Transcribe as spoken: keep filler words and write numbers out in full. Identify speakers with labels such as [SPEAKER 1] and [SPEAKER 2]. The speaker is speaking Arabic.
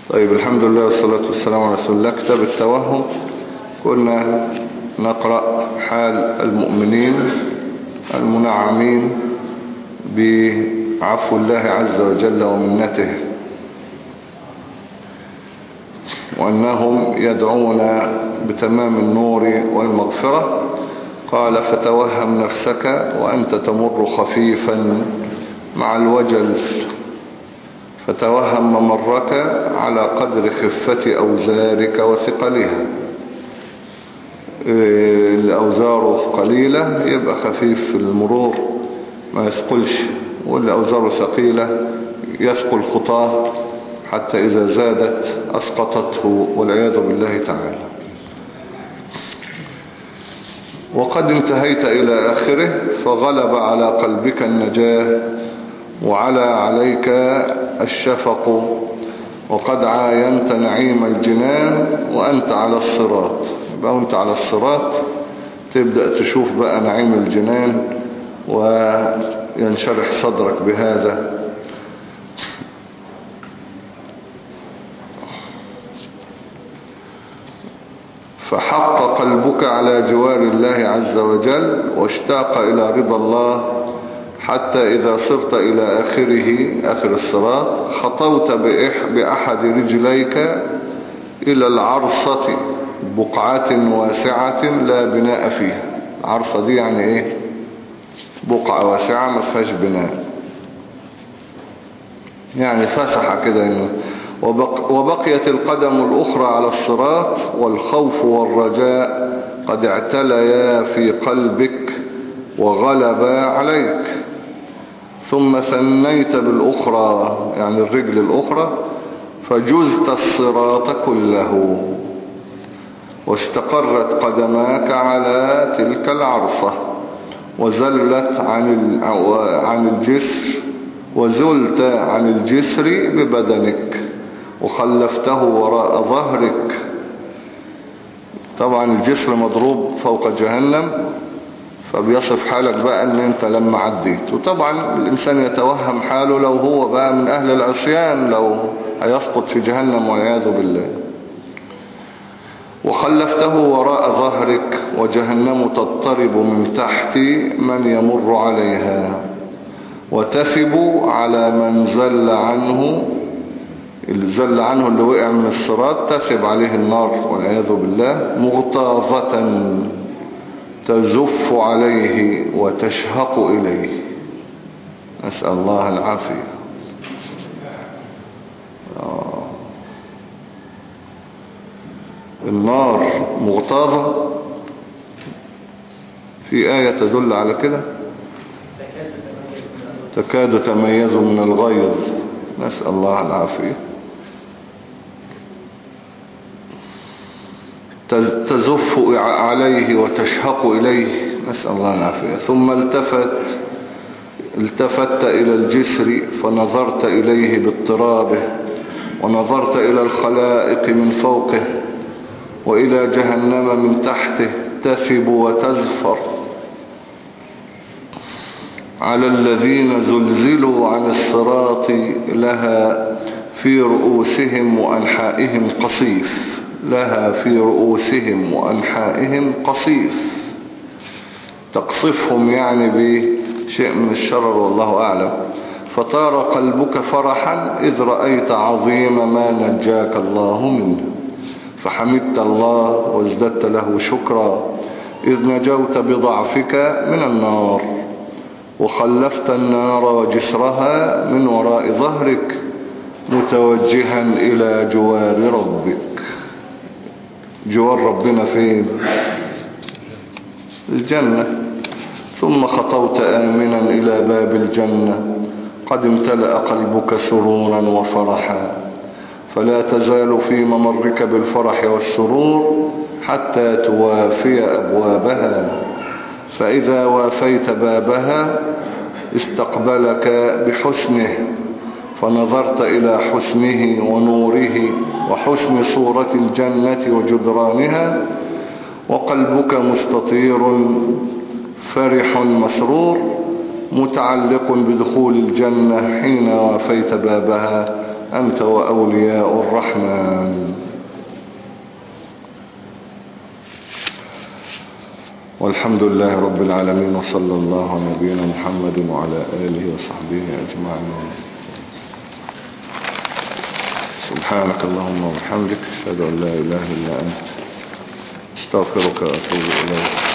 [SPEAKER 1] طيب، الحمد لله والصلاة والسلام على رسول الله. كتاب التوهم. كنا نقرأ حال المؤمنين المنعمين بعفو الله عز وجل ومنته، وأنهم يدعون بتمام النور والمغفرة. قال: فتوهم نفسك وأنت تمر خفيفا مع الوجل، فتوهم ممرك على قدر خفة أوزارك وثقلها. الأوزار قليلة يبقى خفيف في المرور ما يثقلش، والأوزار ثقيلة يثقل خطاه حتى إذا زادت أسقطته والعياذ بالله تعالى. وقد انتهيت إلى آخره، فغلب على قلبك النجاة وعلى عليك الشفق، وقد عاينت نعيم الجنان وأنت على الصراط. يبقى وأنت على الصراط تبدأ تشوف بقى نعيم الجنان وينشرح صدرك بهذا. فحق قلبك على جوار الله عز وجل واشتاق إلى رضا الله، حتى إذا صرت إلى آخره آخر الصراط خطوت بأحد رجليك إلى العرصة، بقعة واسعة لا بناء فيها. العرصة دي يعني إيه؟ بقعة واسعة ما فيهاش بناء، يعني فسحة كده يعني. وبق وبقيت القدم الأخرى على الصراط، والخوف والرجاء قد اعتليا في قلبك وغلبا عليك. ثم ثنيت بالأخرى، يعني الرجل الأخرى، فجزت الصراط كله، واستقرت قدماك على تلك العرصة، وزلت عن عن الجسر وزلت عن الجسر ببدنك، وخلفته وراء ظهرك. طبعا الجسر مضروب فوق جهنم، فبيصف حالك بقى ان انت لما عديت. وطبعا الانسان يتوهم حاله لو هو بقى من اهل العصيان، لو هيسقط في جهنم والعياذ بالله. وخلفته وراء ظهرك، وجهنم تضطرب من تحت من يمر عليها، وتثب على من زل عنه. الزل عنه اللي وقع من الصراط تثب عليه النار والعياذ بالله، مغتاظة تزف عليه وتشهق إليه. نسأل الله العافية. آه. النار مغتاظة، في آية تدل على كده: تكاد تميز من الغيظ. نسأل الله العافية. تزف عليه وتشهق إليه. نسأل الله العافية. ثم التفت التفت إلى الجسر فنظرت إليه باضطرابه، ونظرت إلى الخلائق من فوقه، وإلى جهنم من تحته تثب وتزفر على الذين زلزلوا عن الصراط، لها في رؤوسهم وأنحائهم قصيف. لها في رؤوسهم وأنحائهم قصيف، تقصفهم يعني بشيء من الشرر والله أعلم. فطار قلبك فرحا إذ رأيت عظيم ما نجاك الله منه، فحمدت الله وازددت له شكرا إذ نجوت بضعفك من النار، وخلفت النار وجسرها من وراء ظهرك، متوجها إلى جوار ربك. جوار ربنا فين؟ الجنة. ثم خطوت آمنا إلى باب الجنة، قد امتلأ قلبك سرورا وفرحا، فلا تزال في ممرك بالفرح والسرور حتى توافي أبوابها. فإذا وافيت بابها استقبلك بحسنه، فنظرت إلى حسنه ونوره وحسن صورة الجنة وجدرانها، وقلبك مستطير فرح مسرور متعلق بدخول الجنة حين وافيت بابها أنت وأولياء الرحمن. والحمد لله رب العالمين، وصلى الله على نبينا محمد وعلى آله وصحبه أجمعين. سبحانك اللهم وبحمدك، أشهد أن لا إله إلا أنت، استغفرك وأتوب إليك.